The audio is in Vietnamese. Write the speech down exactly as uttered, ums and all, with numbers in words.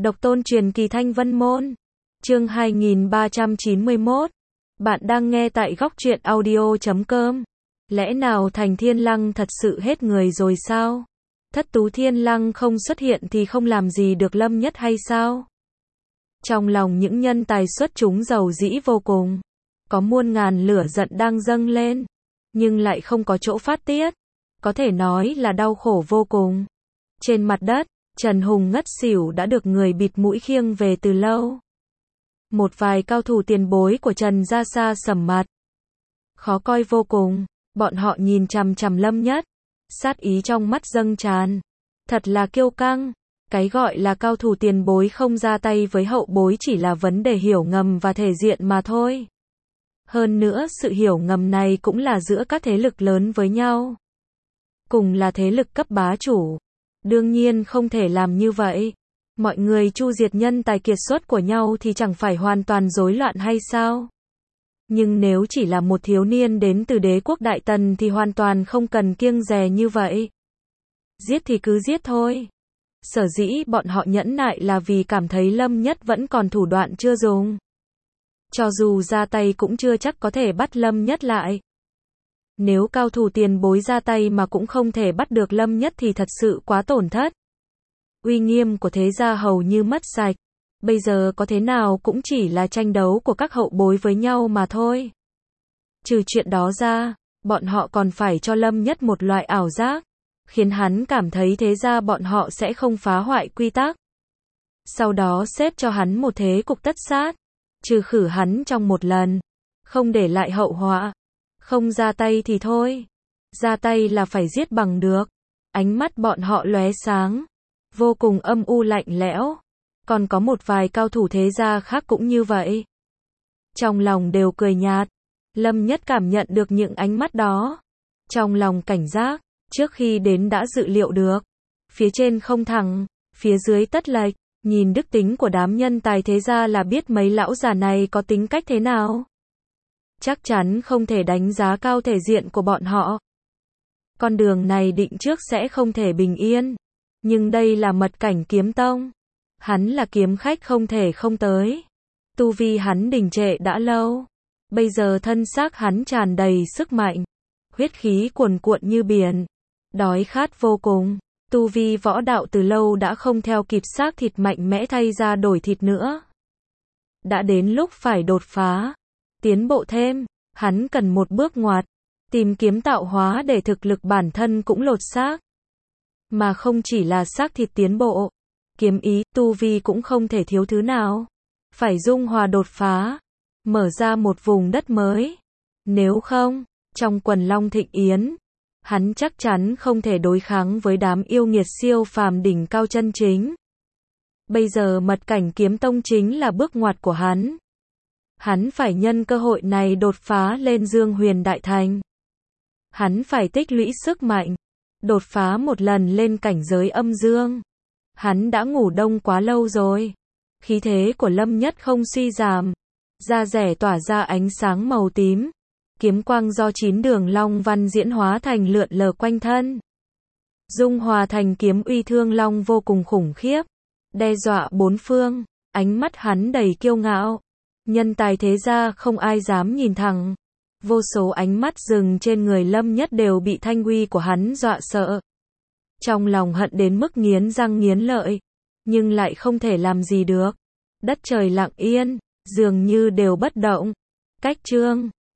Độc tôn truyền kỳ Thanh Vân Môn. Chương hai nghìn ba trăm chín mươi mốt. Bạn đang nghe tại góc truyện audio chấm com. Lẽ nào Thành Thiên Lăng thật sự hết người rồi sao? Thất Tú Thiên Lăng không xuất hiện thì không làm gì được Lâm Nhất hay sao? Trong lòng những nhân tài xuất chúng giàu dĩ vô cùng. Có muôn ngàn lửa giận đang dâng lên, nhưng lại không có chỗ phát tiết. Có thể nói là đau khổ vô cùng. Trên mặt đất, Trần Hùng ngất xỉu đã được người bịt mũi khiêng về từ lâu. Một vài cao thủ tiền bối của Trần gia xa sầm mặt. Khó coi vô cùng, bọn họ nhìn chằm chằm Lâm Nhất, sát ý trong mắt dâng tràn. Thật là kiêu căng, cái gọi là cao thủ tiền bối không ra tay với hậu bối chỉ là vấn đề hiểu ngầm và thể diện mà thôi. Hơn nữa sự hiểu ngầm này cũng là giữa các thế lực lớn với nhau. Cùng là thế lực cấp bá chủ. Đương nhiên không thể làm như vậy. Mọi người chu diệt nhân tài kiệt xuất của nhau thì chẳng phải hoàn toàn rối loạn hay sao? Nhưng nếu chỉ là một thiếu niên đến từ đế quốc Đại Tần thì hoàn toàn không cần kiêng dè như vậy. Giết thì cứ giết thôi. Sở dĩ bọn họ nhẫn nại là vì cảm thấy Lâm Nhất vẫn còn thủ đoạn chưa dùng. Cho dù ra tay cũng chưa chắc có thể bắt Lâm Nhất lại. Nếu cao thủ tiền bối ra tay mà cũng không thể bắt được Lâm Nhất thì thật sự quá tổn thất. Uy nghiêm của thế gia hầu như mất sạch. Bây giờ có thế nào cũng chỉ là tranh đấu của các hậu bối với nhau mà thôi. Trừ chuyện đó ra, bọn họ còn phải cho Lâm Nhất một loại ảo giác, khiến hắn cảm thấy thế gia bọn họ sẽ không phá hoại quy tắc. Sau đó xếp cho hắn một thế cục tất sát, trừ khử hắn trong một lần, không để lại hậu họa. Không ra tay thì thôi, ra tay là phải giết bằng được. Ánh mắt bọn họ lóe sáng, vô cùng âm u lạnh lẽo. Còn có một vài cao thủ thế gia khác cũng như vậy. Trong lòng đều cười nhạt. Lâm Nhất cảm nhận được những ánh mắt đó. Trong lòng cảnh giác, trước khi đến đã dự liệu được. Phía trên không thẳng, phía dưới tất lệch. Nhìn đức tính của đám nhân tài thế gia là biết mấy lão già này có tính cách thế nào. Chắc chắn không thể đánh giá cao thể diện của bọn họ. Con đường này định trước sẽ không thể bình yên. Nhưng đây là mật cảnh kiếm tông. Hắn là kiếm khách không thể không tới. Tu vi hắn đình trệ đã lâu. Bây giờ thân xác hắn tràn đầy sức mạnh. Huyết khí cuồn cuộn như biển. Đói khát vô cùng. Tu vi võ đạo từ lâu đã không theo kịp xác thịt mạnh mẽ thay ra đổi thịt nữa. Đã đến lúc phải đột phá. Tiến bộ thêm. Hắn cần một bước ngoặt. Tìm kiếm tạo hóa để thực lực bản thân cũng lột xác. Mà không chỉ là xác thịt tiến bộ. Kiếm ý, tu vi cũng không thể thiếu thứ nào. Phải dung hòa đột phá. Mở ra một vùng đất mới. Nếu không, trong quần Long Thịnh Yến, hắn chắc chắn không thể đối kháng với đám yêu nghiệt siêu phàm đỉnh cao chân chính. Bây giờ mật cảnh kiếm tông chính là bước ngoặt của hắn. Hắn phải nhân cơ hội này đột phá lên Dương Huyền Đại Thành. Hắn phải tích lũy sức mạnh. Đột phá một lần lên cảnh giới âm dương. Hắn đã ngủ đông quá lâu rồi. Khí thế của Lâm Nhất không suy giảm. Da rẻ tỏa ra ánh sáng màu tím. Kiếm quang do chín đường long văn diễn hóa thành lượn lờ quanh thân. Dung hòa thành kiếm uy thương long vô cùng khủng khiếp. Đe dọa bốn phương. Ánh mắt hắn đầy kiêu ngạo. Nhân tài thế gia không ai dám nhìn thẳng. Vô số ánh mắt dừng trên người Lâm Nhất đều bị thanh uy của hắn dọa sợ. Trong lòng hận đến mức nghiến răng nghiến lợi. Nhưng lại không thể làm gì được. Đất trời lặng yên, dường như đều bất động. Cách chương